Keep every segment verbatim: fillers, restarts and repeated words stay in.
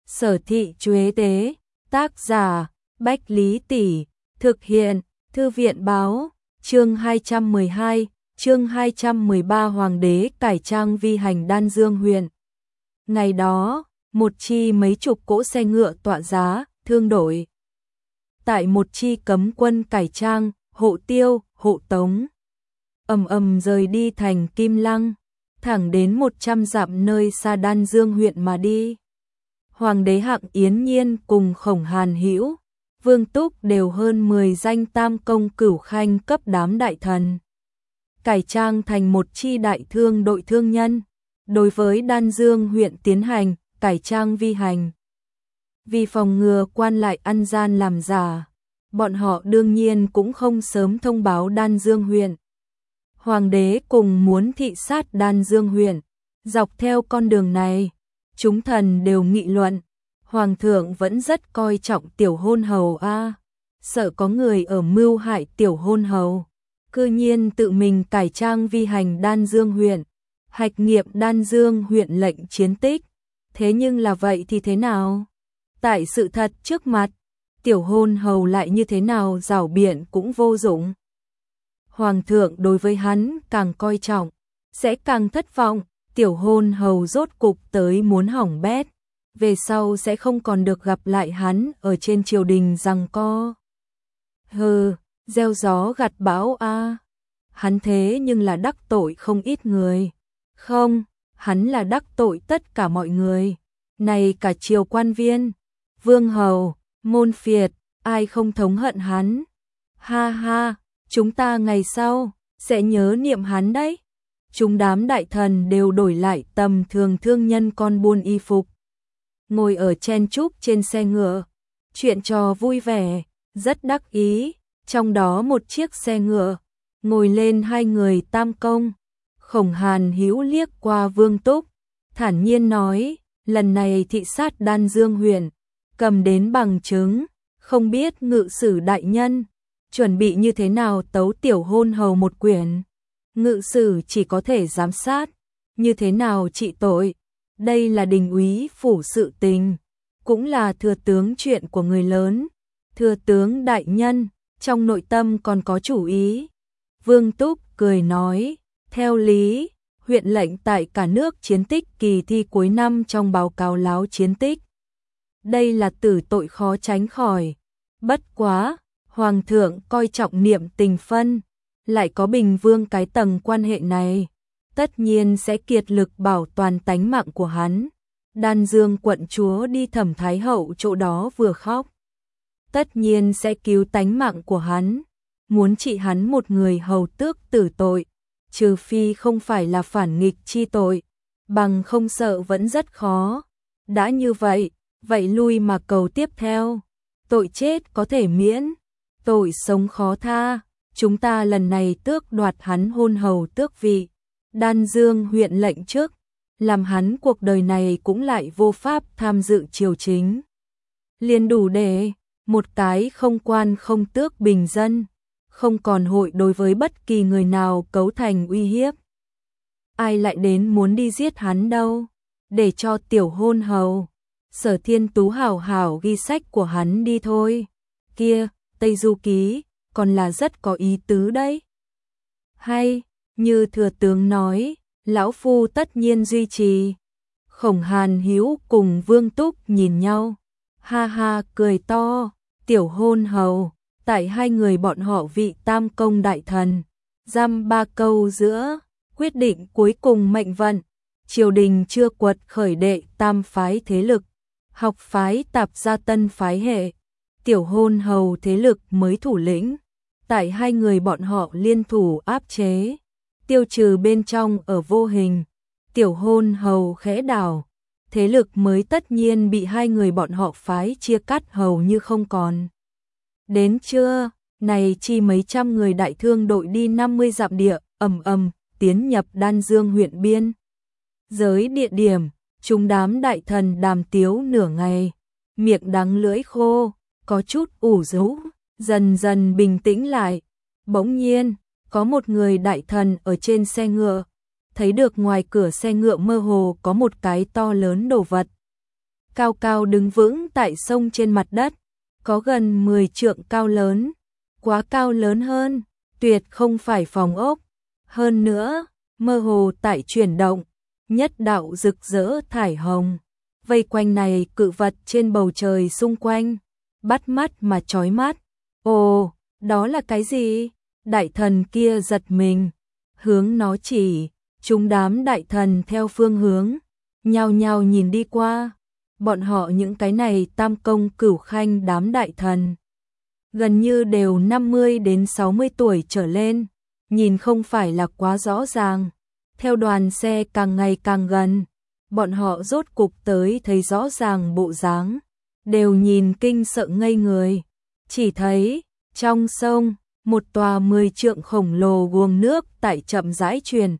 Sở Thị Chuế Tế, tác giả Bách Lý Tỷ, thực hiện Thư viện Báo, chương hai trăm mười hai, chương hai trăm mười ba Hoàng đế cải trang vi hành Đan Dương huyện. Ngày đó, một chi mấy chục cỗ xe ngựa tọa giá, thương đổi. Tại một chi cấm quân cải trang, hộ tiêu, hộ tống. Ầm ầm rời đi thành Kim Lăng, thẳng đến một trăm dặm nơi xa Đan Dương huyện mà đi. Hoàng đế Hạng Yến Nhiên cùng Khổng Hàn Hữu, Vương Túc đều hơn mười danh tam công cửu khanh cấp đám đại thần. Cải trang thành một chi đại thương đội thương nhân, đối với Đan Dương huyện tiến hành cải trang vi hành. Vì phòng ngừa quan lại ăn gian làm giả, bọn họ đương nhiên cũng không sớm thông báo Đan Dương huyện. Hoàng đế cùng muốn thị sát Đan Dương huyện, dọc theo con đường này, chúng thần đều nghị luận, Hoàng thượng vẫn rất coi trọng tiểu hôn hầu a, sợ có người ở mưu hại tiểu hôn hầu, cư nhiên tự mình cải trang vi hành Đan Dương huyện, hạch nghiệm Đan Dương huyện lệnh chiến tích. Thế nhưng là vậy thì thế nào? Tại sự thật trước mặt, tiểu hôn hầu lại như thế nào rảo biện cũng vô dụng. Hoàng thượng đối với hắn càng coi trọng, sẽ càng thất vọng, tiểu hôn hầu rốt cục tới muốn hỏng bét, về sau sẽ không còn được gặp lại hắn ở trên triều đình giằng co. Hừ, gieo gió gặt bão a. Hắn thế nhưng là đắc tội không ít người. Không, hắn là đắc tội tất cả mọi người. Này cả triều quan viên, vương hầu, môn phiệt, ai không thống hận hắn. Ha ha, chúng ta ngày sau sẽ nhớ niệm hắn đấy. Chúng đám đại thần đều đổi lại tầm thường thương nhân con buôn y phục. Ngồi ở chen chúc trên xe ngựa, chuyện trò vui vẻ, rất đắc ý. Trong đó một chiếc xe ngựa, ngồi lên hai người tam công. Khổng Hàn Hữu liếc qua Vương Túc, thản nhiên nói, lần này thị sát Đan Dương huyện, cầm đến bằng chứng, không biết ngự sử đại nhân, chuẩn bị như thế nào tấu tiểu hôn hầu một quyển. Ngự sử chỉ có thể giám sát, như thế nào trị tội, đây là đình úy phủ sự tình, cũng là thừa tướng chuyện của người lớn, thừa tướng đại nhân, trong nội tâm còn có chủ ý. Vương Túc cười nói, theo lý, huyện lệnh tại cả nước chiến tích kỳ thi cuối năm trong báo cáo láo chiến tích. Đây là tử tội khó tránh khỏi, bất quá, Hoàng thượng coi trọng niệm tình phân, lại có Bình Vương cái tầng quan hệ này, tất nhiên sẽ kiệt lực bảo toàn tánh mạng của hắn. Đan Dương quận chúa đi Thẩm Thái hậu chỗ đó vừa khóc, tất nhiên sẽ cứu tánh mạng của hắn, muốn trị hắn một người hầu tước tử tội, trừ phi không phải là phản nghịch chi tội, bằng không sợ vẫn rất khó. Đã như vậy, vậy lui mà cầu tiếp theo, tội chết có thể miễn, tội sống khó tha. Chúng ta lần này tước đoạt hắn hôn hầu tước vị, Đan Dương huyện lệnh trước, làm hắn cuộc đời này cũng lại vô pháp tham dự triều chính. Liền đủ để một cái không quan không tước bình dân, không còn hội đối với bất kỳ người nào cấu thành uy hiếp. Ai lại đến muốn đi giết hắn đâu, để cho tiểu hôn hầu, Sở Thiên Tú hảo hảo ghi sách của hắn đi thôi. Kia, Tây Du Ký còn là rất có ý tứ đấy. Hay, như thừa tướng nói, lão phu tất nhiên duy trì. Khổng Hàn Hữu cùng Vương Túc nhìn nhau, ha ha cười to, tiểu hôn hầu, tại hai người bọn họ vị tam công đại thần, dăm ba câu giữa, quyết định cuối cùng mệnh vận, triều đình chưa quật khởi đệ tam phái thế lực, học phái tạp gia tân phái hệ, tiểu hôn hầu thế lực mới thủ lĩnh. Tại hai người bọn họ liên thủ áp chế, tiêu trừ bên trong ở vô hình, tiểu hôn hầu khẽ đảo, thế lực mới tất nhiên bị hai người bọn họ phái chia cắt hầu như không còn. Đến trưa, này chi mấy trăm người đại thương đội đi năm mươi dặm địa, ầm ầm, tiến nhập Đan Dương huyện biên. Giới địa điểm, chúng đám đại thần đàm tiếu nửa ngày, miệng đắng lưỡi khô, có chút ủ rũ. Dần dần bình tĩnh lại, bỗng nhiên, có một người đại thần ở trên xe ngựa, thấy được ngoài cửa xe ngựa mơ hồ có một cái to lớn đồ vật. cao cao đứng vững tại sông trên mặt đất, có gần mười trượng cao lớn, quá cao lớn hơn, tuyệt không phải phòng ốc, hơn nữa, mơ hồ tại chuyển động, nhất đạo rực rỡ thải hồng, vây quanh này cự vật trên bầu trời xung quanh, bắt mắt mà chói mắt. Ồ, đó là cái gì? Đại thần kia giật mình, hướng nó chỉ, chúng đám đại thần theo phương hướng, nhao nhao nhìn đi qua, bọn họ những cái này tam công cửu khanh đám đại thần. Gần như đều năm mươi đến sáu mươi tuổi trở lên, nhìn không phải là quá rõ ràng. Theo đoàn xe càng ngày càng gần, bọn họ rốt cục tới thấy rõ ràng bộ dáng, đều nhìn kinh sợ ngây người. Chỉ thấy, trong sông, một tòa mười trượng khổng lồ guồng nước tại chậm rãi truyền.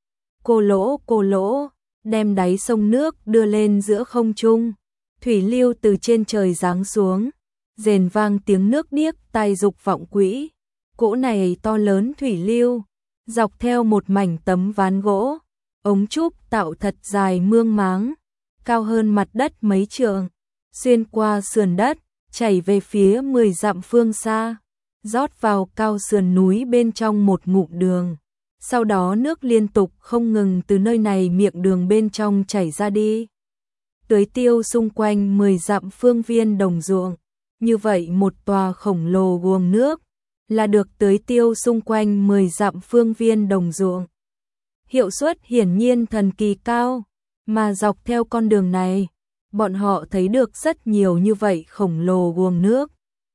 Cô lỗ cô lỗ, đem đáy sông nước đưa lên giữa không trung, thủy lưu từ trên trời giáng xuống, rền vang tiếng nước điếc tai dục vọng quỹ. Cỗ này to lớn thủy lưu, dọc theo một mảnh tấm ván gỗ, ống trúc tạo thật dài mương máng, cao hơn mặt đất mấy trượng, xuyên qua sườn đất, chảy về phía mười dặm phương xa, rót vào cao sườn núi bên trong một ngụm đường. Sau đó nước liên tục không ngừng từ nơi này miệng đường bên trong chảy ra đi, tưới tiêu xung quanh mười dặm phương viên đồng ruộng. Như vậy một tòa khổng lồ guồng nước là được tưới tiêu xung quanh mười dặm phương viên đồng ruộng. Hiệu suất hiển nhiên thần kỳ cao, mà dọc theo con đường này, bọn họ thấy được rất nhiều như vậy khổng lồ guồng nước.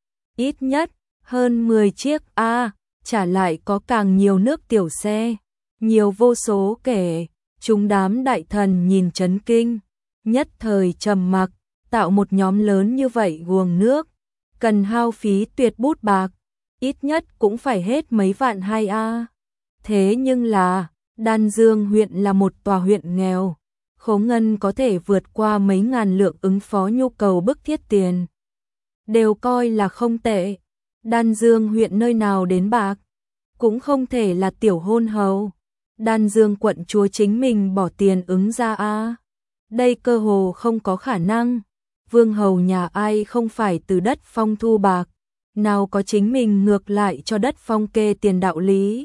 Ít nhất, hơn mười chiếc A, à, trả lại có càng nhiều nước tiểu xe, nhiều vô số kể, chúng đám đại thần nhìn chấn kinh, nhất thời trầm mặc, tạo một nhóm lớn như vậy guồng nước, cần hao phí tuyệt bút bạc, ít nhất cũng phải hết mấy vạn hai A. Thế nhưng là, Đan Dương huyện là một tòa huyện nghèo, khố ngân có thể vượt qua mấy ngàn lượng ứng phó nhu cầu bức thiết tiền. Đều coi là không tệ, Đan Dương huyện nơi nào đến bạc, cũng không thể là tiểu hôn hầu. Đan Dương quận chúa chính mình bỏ tiền ứng ra A. Đây cơ hồ không có khả năng, vương hầu nhà ai không phải từ đất phong thu bạc, nào có chính mình ngược lại cho đất phong kê tiền đạo lý.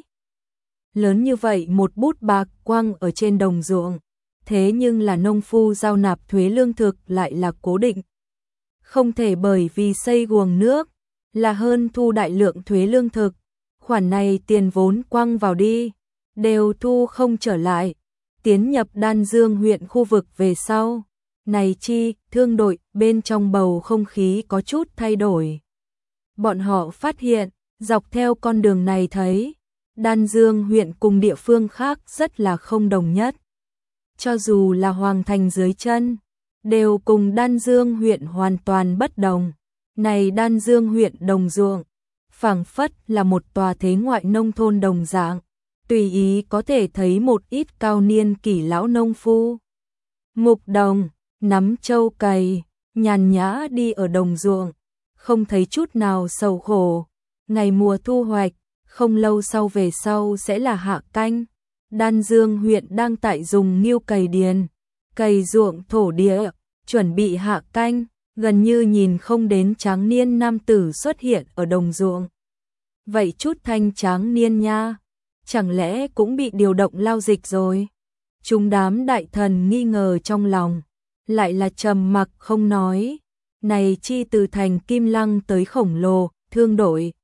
Lớn như vậy một bút bạc quăng ở trên đồng ruộng, thế nhưng là nông phu giao nạp thuế lương thực lại là cố định. Không thể bởi vì xây guồng nước là hơn thu đại lượng thuế lương thực, khoản này tiền vốn quăng vào đi, đều thu không trở lại. Tiến nhập Đan Dương huyện khu vực về sau, này chi, thương đội, bên trong bầu không khí có chút thay đổi. Bọn họ phát hiện, dọc theo con đường này thấy, Đan Dương huyện cùng địa phương khác rất là không đồng nhất. Cho dù là hoàng thành dưới chân, đều cùng Đan Dương huyện hoàn toàn bất đồng. Này Đan Dương huyện đồng ruộng, phảng phất là một tòa thế ngoại nông thôn đồng dạng, tùy ý có thể thấy một ít cao niên kỷ lão nông phu. Mục đồng, nắm trâu cày, nhàn nhã đi ở đồng ruộng, không thấy chút nào sầu khổ. Ngày mùa thu hoạch, không lâu sau về sau sẽ là hạ canh. Đan Dương huyện đang tại dùng nghiêu cày điền, cày ruộng thổ địa, chuẩn bị hạ canh, gần như nhìn không đến tráng niên nam tử xuất hiện ở đồng ruộng. Vậy chút thanh tráng niên nha, chẳng lẽ cũng bị điều động lao dịch rồi? Chúng đám đại thần nghi ngờ trong lòng, lại là trầm mặc không nói. Này chi từ thành Kim Lăng tới khổng lồ, thương đội.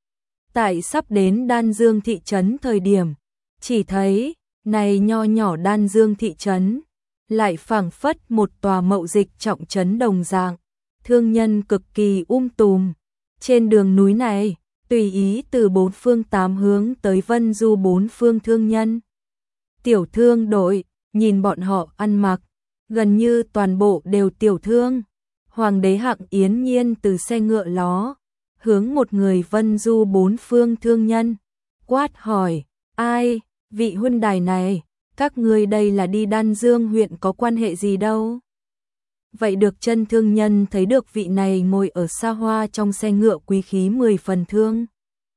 Tại sắp đến Đan Dương thị trấn thời điểm, chỉ thấy, này nho nhỏ Đan Dương thị trấn, lại phảng phất một tòa mậu dịch trọng trấn đồng dạng, thương nhân cực kỳ um tùm. Trên đường núi này, tùy ý từ bốn phương tám hướng tới Vân Du bốn phương thương nhân. Tiểu thương đội, nhìn bọn họ ăn mặc, gần như toàn bộ đều tiểu thương. Hoàng đế Hạng Yến Nhiên từ xe ngựa ló, hướng một người Vân Du bốn phương thương nhân, quát hỏi, ai, vị huynh đài này, các ngươi đây là đi Đan Dương huyện có quan hệ gì đâu? Vậy được chân thương nhân thấy được vị này ngồi ở xa hoa trong xe ngựa quý khí mười phần thương.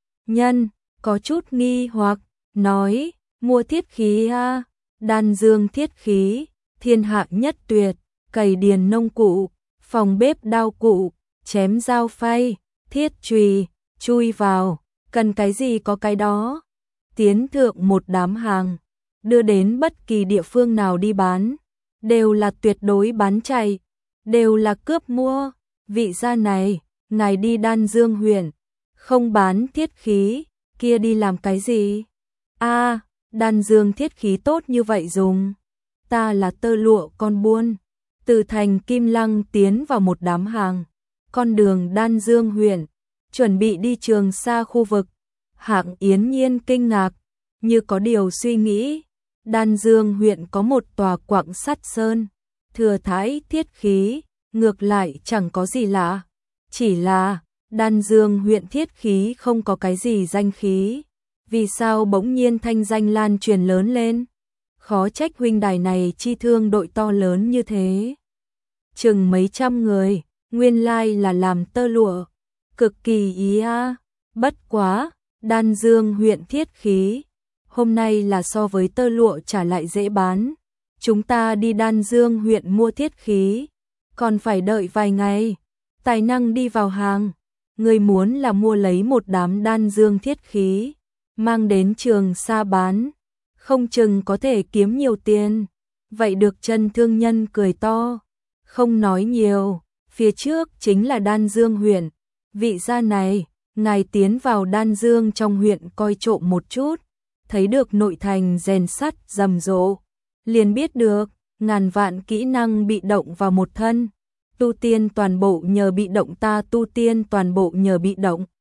Nhân, có chút nghi hoặc, nói, mua thiết khí ha, Đan Dương thiết khí, thiên hạ nhất tuyệt, cày điền nông cụ, phòng bếp đao cụ, chém dao phay, thiết chùy, chui vào, cần cái gì có cái đó. Tiến thượng một đám hàng, đưa đến bất kỳ địa phương nào đi bán, đều là tuyệt đối bán chạy, đều là cướp mua. Vị gia này, ngài đi Đan Dương huyện, không bán thiết khí, kia đi làm cái gì? A, Đan Dương thiết khí tốt như vậy dùng. Ta là tơ lụa con buôn. Từ thành Kim Lăng tiến vào một đám hàng, con đường Đan Dương huyện, chuẩn bị đi Trường Sa khu vực. Hạng Yến Nhiên kinh ngạc, như có điều suy nghĩ. Đan Dương huyện có một tòa quặng sắt sơn, thừa thãi thiết khí, ngược lại chẳng có gì lạ. Chỉ là, Đan Dương huyện thiết khí không có cái gì danh khí. Vì sao bỗng nhiên thanh danh lan truyền lớn lên? Khó trách huynh đài này chi thương đội to lớn như thế. Chừng mấy trăm người, nguyên lai là làm tơ lụa. Cực kỳ ý a. Bất quá, Đan Dương huyện thiết khí. Hôm nay là so với tơ lụa trả lại dễ bán. Chúng ta đi Đan Dương huyện mua thiết khí. Còn phải đợi vài ngày. Tài năng đi vào hàng. Người muốn là mua lấy một đám Đan Dương thiết khí, mang đến Trường Sa bán, không chừng có thể kiếm nhiều tiền. Vậy được chân thương nhân cười to, không nói nhiều, phía trước chính là Đan Dương huyện. Vị gia này, ngài tiến vào Đan Dương trong huyện coi trộm một chút, thấy được nội thành rèn sắt rầm rộ, liền biết được, ngàn vạn kỹ năng bị động vào một thân. Tu tiên toàn bộ nhờ bị động, ta tu tiên toàn bộ nhờ bị động.